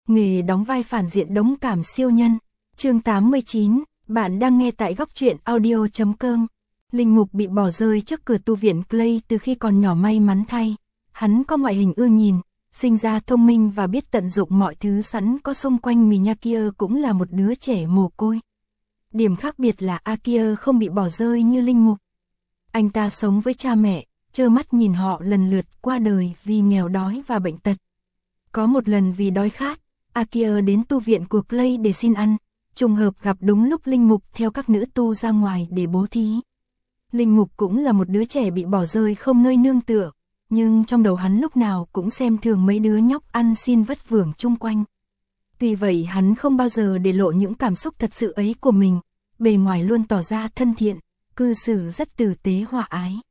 Nghề đóng vai phản diện đống cảm siêu nhân. Chương 89, bạn đang nghe tại góc truyện audio.com. Linh Mục bị bỏ rơi trước cửa tu viện Clay từ khi còn nhỏ, may mắn thay. Hắn có ngoại hình ưa nhìn, sinh ra thông minh và biết tận dụng mọi thứ sẵn có xung quanh mình. Akira cũng là một đứa trẻ mồ côi. Điểm khác biệt là Akira không bị bỏ rơi như Linh Mục. Anh ta sống với cha mẹ, trơ mắt nhìn họ lần lượt qua đời vì nghèo đói và bệnh tật. Có một lần vì đói khát, Akira đến tu viện của Clay để xin ăn, trùng hợp gặp đúng lúc Linh Mục theo các nữ tu ra ngoài để bố thí. Linh Mục cũng là một đứa trẻ bị bỏ rơi không nơi nương tựa, nhưng trong đầu hắn lúc nào cũng xem thường mấy đứa nhóc ăn xin vất vưởng chung quanh. Tuy vậy hắn không bao giờ để lộ những cảm xúc thật sự ấy của mình, bề ngoài luôn tỏ ra thân thiện, cư xử rất tử tế hòa ái.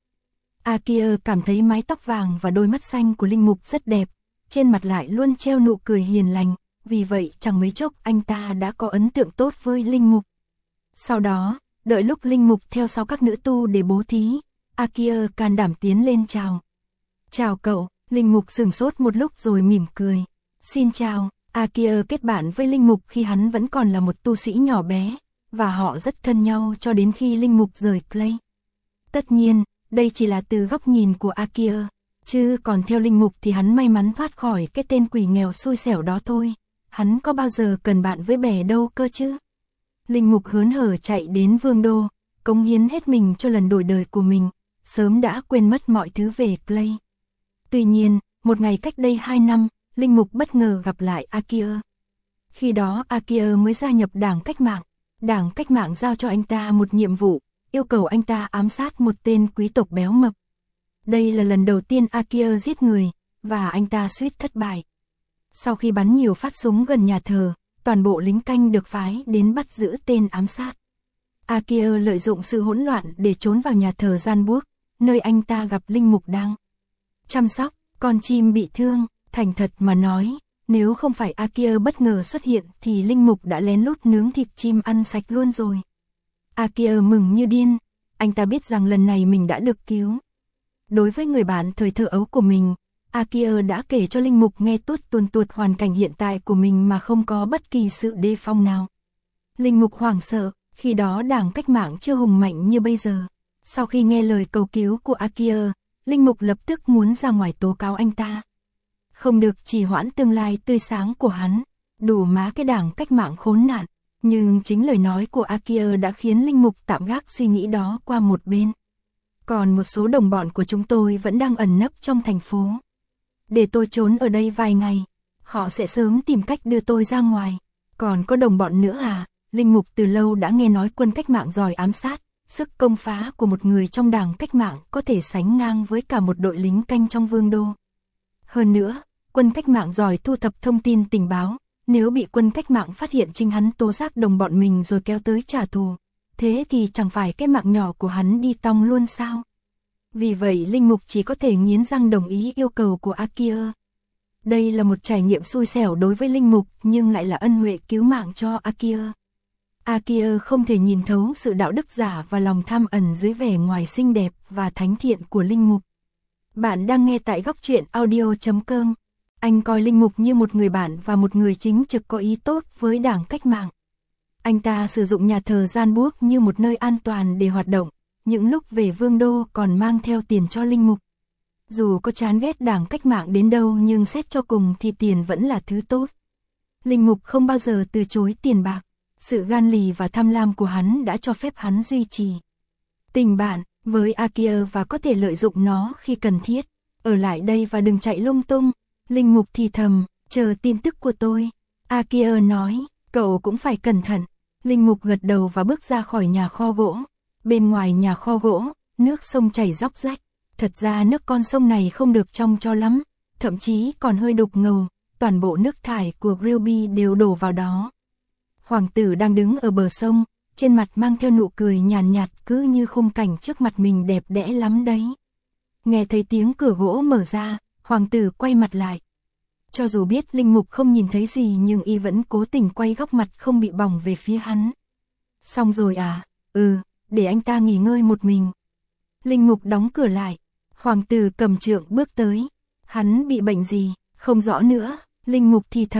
Akira cảm thấy mái tóc vàng và đôi mắt xanh của Linh Mục rất đẹp, trên mặt lại luôn treo nụ cười hiền lành, vì vậy chẳng mấy chốc anh ta đã có ấn tượng tốt với Linh Mục. Sau đó, đợi lúc Linh Mục theo sau các nữ tu để bố thí, Akira can đảm tiến lên chào. Chào cậu. Linh Mục sửng sốt một lúc rồi mỉm cười. Xin chào. Akira kết bạn với Linh Mục khi hắn vẫn còn là một tu sĩ nhỏ bé, và họ rất thân nhau cho đến khi Linh Mục rời Clay. Tất nhiên, đây chỉ là từ góc nhìn của Akira, chứ còn theo Linh Mục thì hắn may mắn thoát khỏi cái tên quỷ nghèo xui xẻo đó thôi. Hắn có bao giờ cần bạn với bè đâu cơ chứ. Linh Mục hớn hở chạy đến Vương Đô, cống hiến hết mình cho lần đổi đời của mình, sớm đã quên mất mọi thứ về Clay. Tuy nhiên, một ngày cách đây 2 năm, Linh Mục bất ngờ gặp lại Akira. Khi đó Akira mới gia nhập Đảng Cách Mạng. Đảng Cách Mạng giao cho anh ta một nhiệm vụ, yêu cầu anh ta ám sát một tên quý tộc béo mập. Đây là lần đầu tiên Akira giết người, và anh ta suýt thất bại. Sau khi bắn nhiều phát súng gần nhà thờ, toàn bộ lính canh được phái đến bắt giữ tên ám sát. Akira lợi dụng sự hỗn loạn để trốn vào nhà thờ Gian Buốc, nơi anh ta gặp Linh Mục đang chăm sóc con chim bị thương. Thành thật mà nói, nếu không phải Akira bất ngờ xuất hiện thì Linh Mục đã lén lút nướng thịt chim ăn sạch luôn rồi. Akira mừng như điên, anh ta biết rằng lần này mình đã được cứu. Đối với người bạn thời thơ ấu của mình, Akira đã kể cho Linh Mục nghe tuốt tuồn tuột hoàn cảnh hiện tại của mình mà không có bất kỳ sự đề phòng nào. Linh Mục hoảng sợ, khi đó Đảng Cách Mạng chưa hùng mạnh như bây giờ. Sau khi nghe lời cầu cứu của Akira, Linh Mục lập tức muốn ra ngoài tố cáo anh ta. Không được trì hoãn tương lai tươi sáng của hắn, đủ má cái Đảng Cách Mạng khốn nạn. Nhưng chính lời nói của Akira đã khiến Linh Mục tạm gác suy nghĩ đó qua một bên. Còn một số đồng bọn của chúng tôi vẫn đang ẩn nấp trong thành phố. Để tôi trốn ở đây vài ngày, họ sẽ sớm tìm cách đưa tôi ra ngoài. Còn có đồng bọn nữa à? Linh Mục từ lâu đã nghe nói quân cách mạng giỏi ám sát, sức công phá của một người trong Đảng Cách Mạng có thể sánh ngang với cả một đội lính canh trong Vương Đô. Hơn nữa, quân cách mạng giỏi thu thập thông tin tình báo, nếu bị quân cách mạng phát hiện chính hắn tố giác đồng bọn mình rồi kéo tới trả thù, thế thì chẳng phải cái mạng nhỏ của hắn đi tong luôn sao? Vì vậy Linh Mục chỉ có thể nghiến răng đồng ý yêu cầu của Akira. Đây là một trải nghiệm xui xẻo đối với Linh Mục nhưng lại là ân huệ cứu mạng cho Akira. Akira không thể nhìn thấu sự đạo đức giả và lòng tham ẩn dưới vẻ ngoài xinh đẹp và thánh thiện của Linh Mục. Bạn đang nghe tại góc truyện audio.com. Anh coi Linh Mục như một người bạn và một người chính trực có ý tốt với Đảng Cách Mạng. Anh ta sử dụng nhà thờ Gian Buốc như một nơi an toàn để hoạt động, những lúc về Vương Đô còn mang theo tiền cho Linh Mục. Dù có chán ghét Đảng Cách Mạng đến đâu nhưng xét cho cùng thì tiền vẫn là thứ tốt. Linh Mục không bao giờ từ chối tiền bạc, sự gan lì và tham lam của hắn đã cho phép hắn duy trì tình bạn với Akira và có thể lợi dụng nó khi cần thiết. Ở lại đây và đừng chạy lung tung. Linh Mục thì thầm, chờ tin tức của tôi. Akira nói, cậu cũng phải cẩn thận. Linh Mục gật đầu và bước ra khỏi nhà kho gỗ. Bên ngoài nhà kho gỗ, nước sông chảy róc rách. Thật ra nước con sông này không được trong cho lắm, thậm chí còn hơi đục ngầu, toàn bộ nước thải của Ruby đều đổ vào đó. Hoàng tử đang đứng ở bờ sông, trên mặt mang theo nụ cười nhàn nhạt cứ như khung cảnh trước mặt mình đẹp đẽ lắm đấy. Nghe thấy tiếng cửa gỗ mở ra, hoàng tử quay mặt lại. Cho dù biết Linh Mục không nhìn thấy gì nhưng y vẫn cố tình quay góc mặt không bị bỏng về phía hắn. Xong rồi à? Để anh ta nghỉ ngơi một mình. Linh Mục đóng cửa lại. Hoàng tử cầm trượng bước tới. Hắn bị bệnh gì? Không rõ nữa. Linh Mục thì thầm,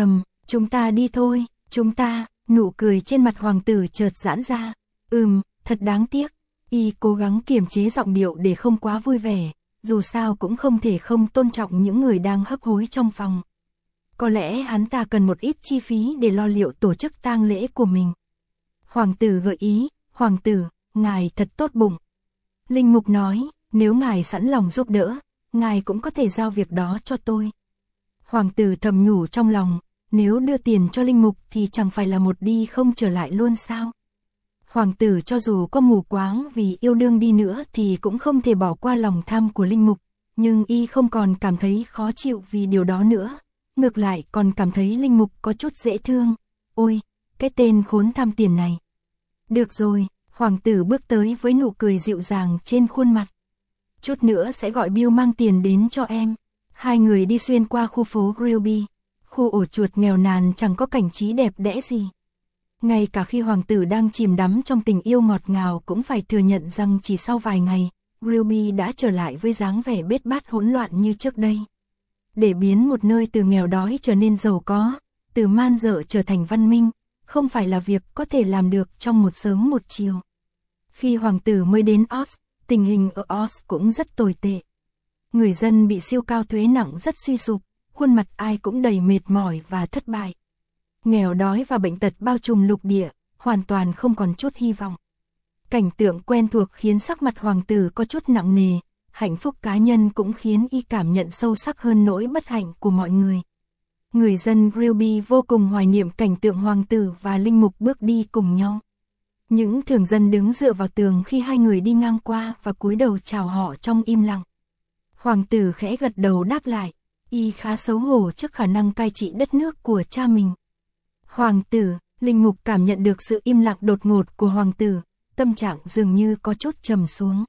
Chúng ta đi thôi, chúng ta, nụ cười trên mặt hoàng tử chợt giãn ra. Thật đáng tiếc. Y cố gắng kiềm chế giọng điệu để không quá vui vẻ, dù sao cũng không thể không tôn trọng những người đang hấp hối trong phòng. Có lẽ hắn ta cần một ít chi phí để lo liệu tổ chức tang lễ của mình. Hoàng tử gợi ý, hoàng tử, ngài thật tốt bụng. Linh mục nói, nếu ngài sẵn lòng giúp đỡ, ngài cũng có thể giao việc đó cho tôi. Hoàng tử thầm nhủ trong lòng, nếu đưa tiền cho linh mục thì chẳng phải là một đi không trở lại luôn sao? Hoàng tử cho dù có mù quáng vì yêu đương đi nữa thì cũng không thể bỏ qua lòng tham của linh mục, nhưng y không còn cảm thấy khó chịu vì điều đó nữa, ngược lại còn cảm thấy linh mục có chút dễ thương. Ôi, cái tên khốn tham tiền này. Được rồi, hoàng tử bước tới với nụ cười dịu dàng trên khuôn mặt. Chút nữa sẽ gọi Bill mang tiền đến cho em. Hai người đi xuyên qua khu phố Grilby, khu ổ chuột nghèo nàn chẳng có cảnh trí đẹp đẽ gì. Ngay cả khi hoàng tử đang chìm đắm trong tình yêu ngọt ngào cũng phải thừa nhận rằng chỉ sau vài ngày, Grilby đã trở lại với dáng vẻ bết bát hỗn loạn như trước đây. Để biến một nơi từ nghèo đói trở nên giàu có, từ man dợ trở thành văn minh, không phải là việc có thể làm được trong một sớm một chiều. Khi hoàng tử mới đến Oz, tình hình ở Oz cũng rất tồi tệ. Người dân bị siêu cao thuế nặng rất suy sụp, khuôn mặt ai cũng đầy mệt mỏi và thất bại. Nghèo đói và bệnh tật bao trùm lục địa, hoàn toàn không còn chút hy vọng. Cảnh tượng quen thuộc khiến sắc mặt hoàng tử có chút nặng nề, hạnh phúc cá nhân cũng khiến y cảm nhận sâu sắc hơn nỗi bất hạnh của mọi người. Người dân Grilby vô cùng hoài niệm cảnh tượng hoàng tử và linh mục bước đi cùng nhau. Những thường dân đứng dựa vào tường khi hai người đi ngang qua và cúi đầu chào họ trong im lặng. Hoàng tử khẽ gật đầu đáp lại, y khá xấu hổ trước khả năng cai trị đất nước của cha mình. Hoàng tử, linh mục cảm nhận được sự im lặng đột ngột của hoàng tử, tâm trạng dường như có chút trầm xuống.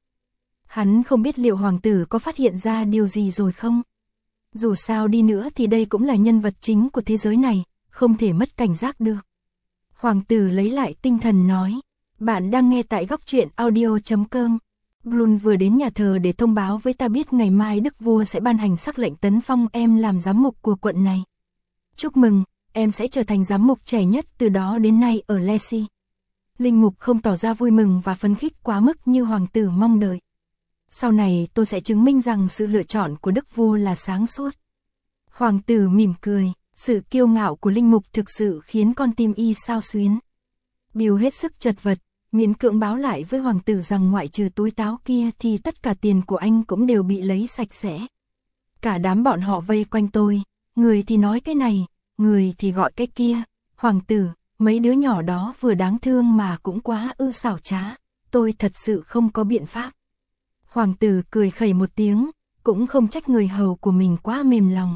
Hắn không biết liệu hoàng tử có phát hiện ra điều gì rồi không? Dù sao đi nữa thì đây cũng là nhân vật chính của thế giới này, không thể mất cảnh giác được. Hoàng tử lấy lại tinh thần nói, bạn đang nghe tại góc truyện audio.com. Brun vừa đến nhà thờ để thông báo với ta biết ngày mai đức vua sẽ ban hành sắc lệnh tấn phong em làm giám mục của quận này. Chúc mừng, em sẽ trở thành giám mục trẻ nhất từ đó đến nay ở Lacey. Linh mục không tỏ ra vui mừng và phấn khích quá mức như hoàng tử mong đợi. Sau này tôi sẽ chứng minh rằng sự lựa chọn của đức vua là sáng suốt. Hoàng tử mỉm cười, sự kiêu ngạo của linh mục thực sự khiến con tim y xao xuyến. Bill hết sức chật vật, miễn cưỡng báo lại với hoàng tử rằng ngoại trừ túi táo kia thì tất cả tiền của anh cũng đều bị lấy sạch sẽ. Cả đám bọn họ vây quanh tôi, người thì nói cái này, người thì gọi cái kia. Hoàng tử, mấy đứa nhỏ đó vừa đáng thương mà cũng quá xảo trá, tôi thật sự không có biện pháp. Hoàng tử cười khẩy một tiếng, cũng không trách người hầu của mình quá mềm lòng.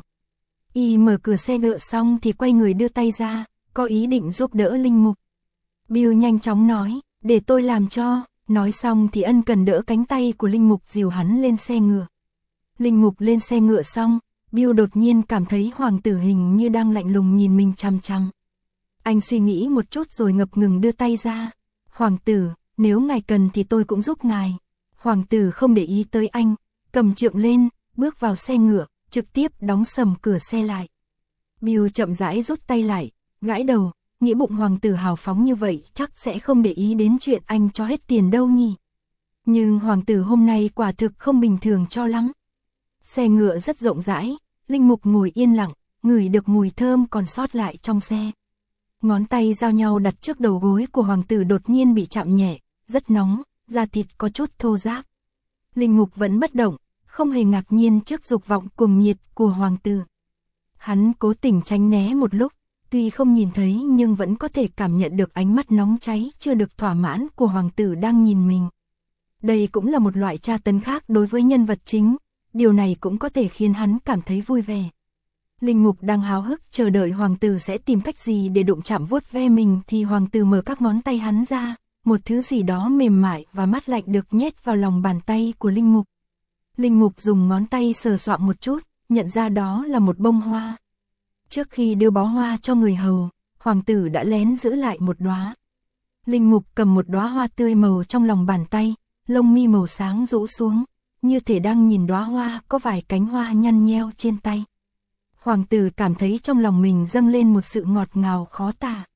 Y mở cửa xe ngựa xong thì quay người đưa tay ra, có ý định giúp đỡ linh mục. Bill nhanh chóng nói, để tôi làm cho, nói xong thì ân cần đỡ cánh tay của linh mục dìu hắn lên xe ngựa. Linh mục lên xe ngựa xong, Bill đột nhiên cảm thấy hoàng tử hình như đang lạnh lùng nhìn mình chằm chằm. Anh suy nghĩ một chút rồi ngập ngừng đưa tay ra. Hoàng tử, nếu ngài cần thì tôi cũng giúp ngài. Hoàng tử không để ý tới anh, cầm trượng lên, bước vào xe ngựa, trực tiếp đóng sầm cửa xe lại. Bill chậm rãi rút tay lại, gãi đầu, nghĩ bụng hoàng tử hào phóng như vậy chắc sẽ không để ý đến chuyện anh cho hết tiền đâu nhỉ. Nhưng hoàng tử hôm nay quả thực không bình thường cho lắm. Xe ngựa rất rộng rãi, linh mục ngồi yên lặng, ngửi được mùi thơm còn sót lại trong xe. Ngón tay giao nhau đặt trước đầu gối của hoàng tử đột nhiên bị chạm nhẹ, rất nóng, da thịt có chút thô ráp. Linh mục vẫn bất động, không hề ngạc nhiên trước dục vọng cuồng nhiệt của hoàng tử. Hắn cố tình tránh né một lúc, tuy không nhìn thấy nhưng vẫn có thể cảm nhận được ánh mắt nóng cháy chưa được thỏa mãn của hoàng tử đang nhìn mình. Đây cũng là một loại tra tấn khác đối với nhân vật chính, điều này cũng có thể khiến hắn cảm thấy vui vẻ. Linh mục đang háo hức chờ đợi hoàng tử sẽ tìm cách gì để đụng chạm vuốt ve mình thì hoàng tử mở các ngón tay hắn ra, một thứ gì đó mềm mại và mát lạnh được nhét vào lòng bàn tay của linh mục. Linh mục dùng ngón tay sờ soạng một chút, nhận ra đó là một bông hoa. Trước khi đưa bó hoa cho người hầu, hoàng tử đã lén giữ lại một đóa. Linh mục cầm một đóa hoa tươi màu trong lòng bàn tay, lông mi màu sáng rũ xuống, như thể đang nhìn đóa hoa có vài cánh hoa nhăn nheo trên tay. Hoàng tử cảm thấy trong lòng mình dâng lên một sự ngọt ngào khó tả.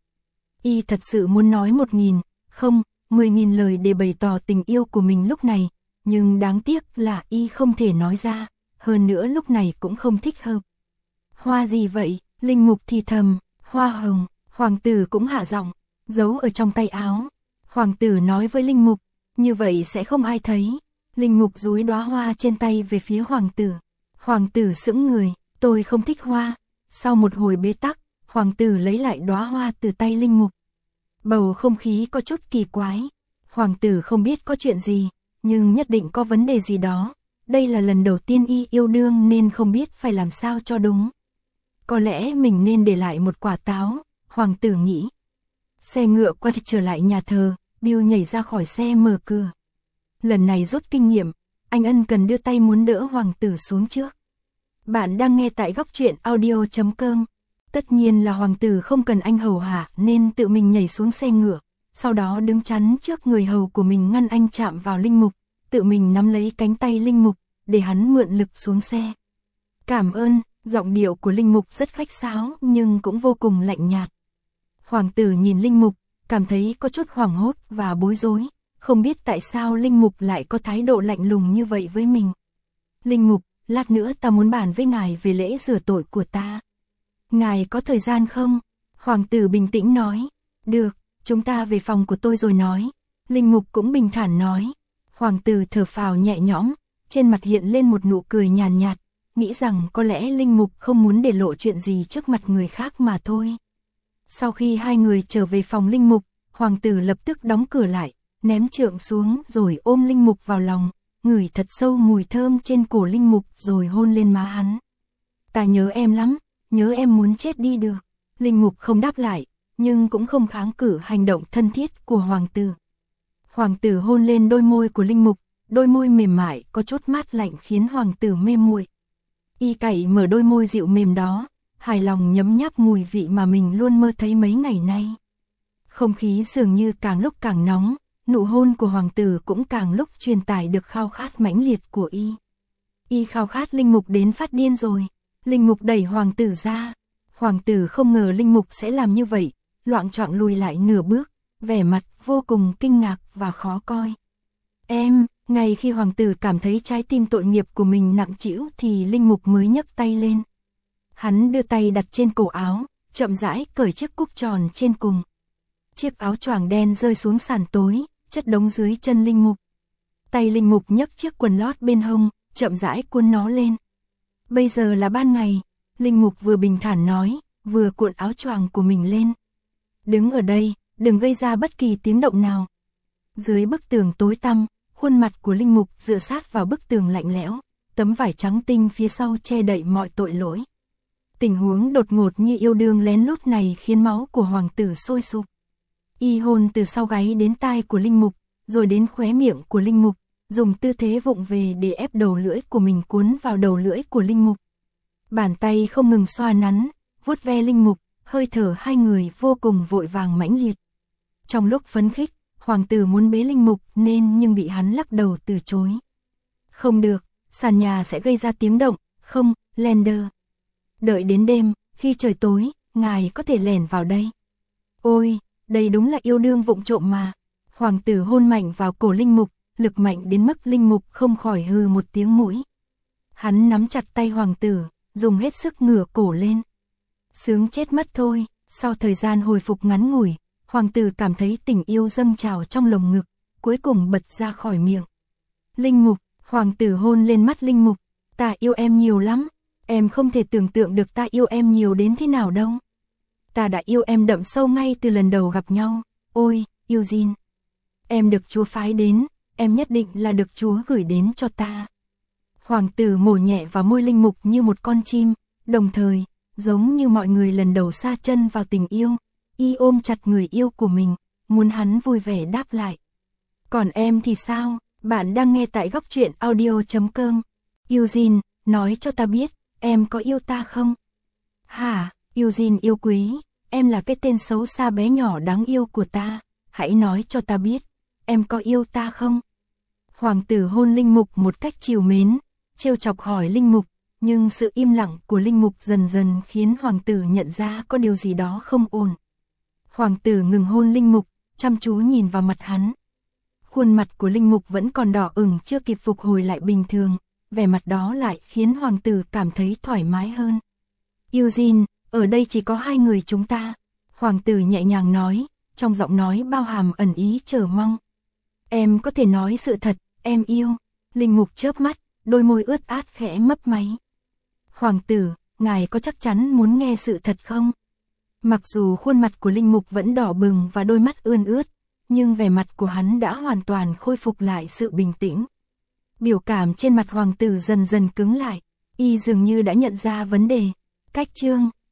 Y thật sự muốn nói 1.000, không, 10.000 lời để bày tỏ tình yêu của mình lúc này, nhưng đáng tiếc là Y không thể nói ra, hơn nữa lúc này cũng không thích hợp. Hoa gì vậy? Linh Mục thì thầm, hoa hồng. Hoàng tử cũng hạ giọng, giấu ở trong tay áo. Hoàng tử nói với Linh Mục, như vậy sẽ không ai thấy. Linh Mục dúi đóa hoa trên tay về phía hoàng tử. Hoàng tử sững người, tôi không thích hoa. Sau một hồi bế tắc, hoàng tử lấy lại đóa hoa từ tay Linh Mục. Bầu không khí có chút kỳ quái. Hoàng tử không biết có chuyện gì, nhưng nhất định có vấn đề gì đó. Đây là lần đầu tiên Y yêu đương nên không biết phải làm sao cho đúng. Có lẽ mình nên để lại một quả táo, hoàng tử nghĩ. Xe ngựa quay trở lại nhà thờ, Bill nhảy ra khỏi xe mở cửa. Lần này rút kinh nghiệm, anh ân cần đưa tay muốn đỡ hoàng tử xuống trước. Bạn đang nghe tại góc truyện audio.com. Tất nhiên là hoàng tử không cần anh hầu hạ nên tự mình nhảy xuống xe ngựa, sau đó đứng chắn trước người hầu của mình ngăn anh chạm vào Linh Mục, tự mình nắm lấy cánh tay Linh Mục, để hắn mượn lực xuống xe. Cảm ơn, giọng điệu của Linh Mục rất khách sáo nhưng cũng vô cùng lạnh nhạt. Hoàng tử nhìn Linh Mục, cảm thấy có chút hoảng hốt và bối rối, không biết tại sao Linh Mục lại có thái độ lạnh lùng như vậy với mình. Linh Mục, lát nữa ta muốn bàn với ngài về lễ rửa tội của ta. Ngài có thời gian không? Hoàng tử bình tĩnh nói. Được, chúng ta về phòng của tôi rồi nói. Linh Mục cũng bình thản nói. Hoàng tử thở phào nhẹ nhõm, trên mặt hiện lên một nụ cười nhàn nhạt, nghĩ rằng có lẽ Linh Mục không muốn để lộ chuyện gì trước mặt người khác mà thôi. Sau khi hai người trở về phòng Linh Mục, hoàng tử lập tức đóng cửa lại, ném trượng xuống rồi ôm Linh Mục vào lòng, ngửi thật sâu mùi thơm trên cổ Linh Mục rồi hôn lên má hắn. Ta nhớ em lắm, nhớ em muốn chết đi được. Linh Mục không đáp lại, nhưng cũng không kháng cự hành động thân thiết của hoàng tử. Hoàng tử hôn lên đôi môi của Linh Mục, đôi môi mềm mại có chút mát lạnh khiến hoàng tử mê muội. Y cậy mở đôi môi dịu mềm đó, hài lòng nhấm nháp mùi vị mà mình luôn mơ thấy mấy ngày nay. Không khí dường như càng lúc càng nóng, nụ hôn của hoàng tử cũng càng lúc truyền tải được khao khát mãnh liệt của Y. Y khao khát Linh Mục đến phát điên rồi. Linh Mục đẩy hoàng tử ra. Hoàng tử không ngờ Linh Mục sẽ làm như vậy, loạng choạng lùi lại nửa bước, vẻ mặt vô cùng kinh ngạc và khó coi. Em, ngay khi hoàng tử cảm thấy trái tim tội nghiệp của mình nặng trĩu thì Linh Mục mới nhấc tay lên. Hắn đưa tay đặt trên cổ áo, chậm rãi cởi chiếc cúc tròn trên cùng. Chiếc áo choàng đen rơi xuống sàn tối, chất đống dưới chân Linh Mục. Tay Linh Mục nhấc chiếc quần lót bên hông, chậm rãi cuốn nó lên. Bây giờ là ban ngày, Linh Mục vừa bình thản nói, vừa cuộn áo choàng của mình lên. Đứng ở đây, đừng gây ra bất kỳ tiếng động nào. Dưới bức tường tối tăm, khuôn mặt của Linh Mục dựa sát vào bức tường lạnh lẽo, tấm vải trắng tinh phía sau che đậy mọi tội lỗi. Tình huống đột ngột như yêu đương lén lút này khiến máu của hoàng tử sôi sục. Y hôn từ sau gáy đến tai của Linh Mục, rồi đến khóe miệng của Linh Mục, dùng tư thế vụng về để ép đầu lưỡi của mình cuốn vào đầu lưỡi của Linh Mục. Bàn tay không ngừng xoa nắn, vuốt ve Linh Mục, hơi thở hai người vô cùng vội vàng mãnh liệt. Trong lúc phấn khích, hoàng tử muốn bế Linh Mục nhưng bị hắn lắc đầu từ chối. Không được, sàn nhà sẽ gây ra tiếng động, không, Lander. Đợi đến đêm, khi trời tối, ngài có thể lẻn vào đây. Ôi, đây đúng là yêu đương vụng trộm mà. Hoàng tử hôn mạnh vào cổ Linh Mục, lực mạnh đến mức Linh Mục không khỏi hừ một tiếng mũi. Hắn nắm chặt tay hoàng tử, dùng hết sức ngửa cổ lên. Sướng chết mất thôi, sau thời gian hồi phục ngắn ngủi, hoàng tử cảm thấy tình yêu dâng trào trong lồng ngực, cuối cùng bật ra khỏi miệng. Linh Mục, hoàng tử hôn lên mắt Linh Mục, ta yêu em nhiều lắm, em không thể tưởng tượng được ta yêu em nhiều đến thế nào đâu. Ta đã yêu em đậm sâu ngay từ lần đầu gặp nhau, ôi, Eugene. Em được Chúa phái đến, em nhất định là được Chúa gửi đến cho ta. Hoàng tử mổ nhẹ vào môi Linh Mục như một con chim, đồng thời, giống như mọi người lần đầu sa chân vào tình yêu, Y ôm chặt người yêu của mình, muốn hắn vui vẻ đáp lại. Còn em thì sao? Bạn đang nghe tại góc truyện audio.com. Eugene, nói cho ta biết, em có yêu ta không? Hả, Eugene yêu quý, em là cái tên xấu xa bé nhỏ đáng yêu của ta, hãy nói cho ta biết, em có yêu ta không? Hoàng tử hôn Linh Mục một cách trìu mến, trêu chọc hỏi Linh Mục, nhưng sự im lặng của Linh Mục dần dần khiến hoàng tử nhận ra có điều gì đó không ổn. Hoàng tử ngừng hôn Linh Mục, chăm chú nhìn vào mặt hắn. Khuôn mặt của Linh Mục vẫn còn đỏ ửng chưa kịp phục hồi lại bình thường, vẻ mặt đó lại khiến hoàng tử cảm thấy thoải mái hơn. Eugene, ở đây chỉ có hai người chúng ta. Hoàng tử nhẹ nhàng nói, trong giọng nói bao hàm ẩn ý chờ mong. Em có thể nói sự thật, em yêu. Linh Mục chớp mắt, đôi môi ướt át khẽ mấp máy. Hoàng tử, ngài có chắc chắn muốn nghe sự thật không? Mặc dù khuôn mặt của Linh Mục vẫn đỏ bừng và đôi mắt ươn ướt, nhưng vẻ mặt của hắn đã hoàn toàn khôi phục lại sự bình tĩnh. Biểu cảm trên mặt hoàng tử dần dần cứng lại, y dường như đã nhận ra vấn đề. Cách chương